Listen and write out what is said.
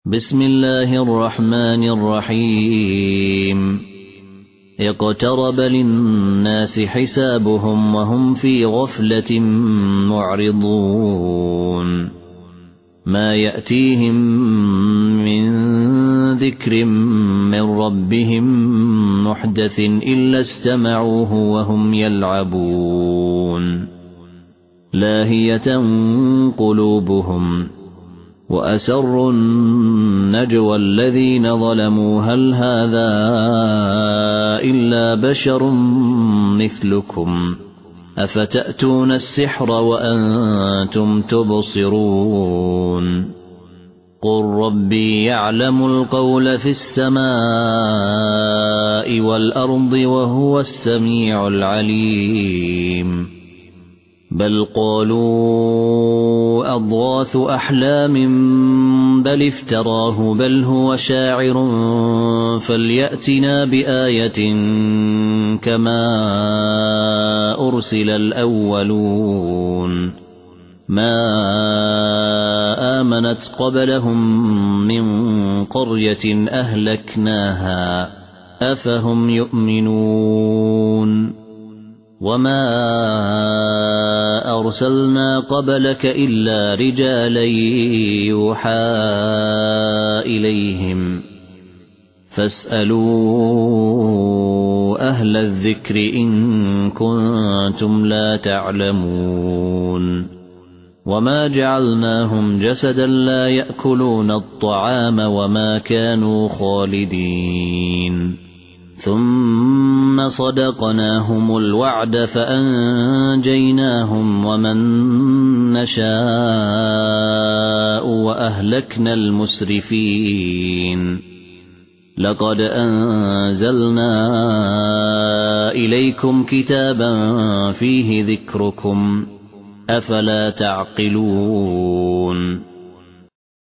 بسم الله الرحمن الرحيم اقترب للناس حسابهم وهم في غفلة معرضون ما يأتيهم من ذكر من ربهم محدث إلا استمعوه وهم يلعبون لاهية قلوبهم وأسروا النجوى الذين ظلموا هل هذا إلا بشر مثلكم أفتأتون السحر وأنتم تبصرون قل ربي يعلم القول في السماء والأرض وهو السميع العليم بل قالوا أضغاث أحلام بل افتراه بل هو شاعر فليأتنا بآية كما أرسل الأولون ما آمنت قبلهم من قرية أهلكناها أفهم يؤمنون وما أرسلنا قبلك إلا رجالا يوحى إليهم فاسألوا أهل الذكر إن كنتم لا تعلمون وما جعلناهم جسدا لا يأكلون الطعام وما كانوا خالدين ثم صدقناهم الوعد فأنجيناهم ومن نشاء وأهلكنا المسرفين لقد أنزلنا إليكم كتابا فيه ذكركم أفلا تعقلون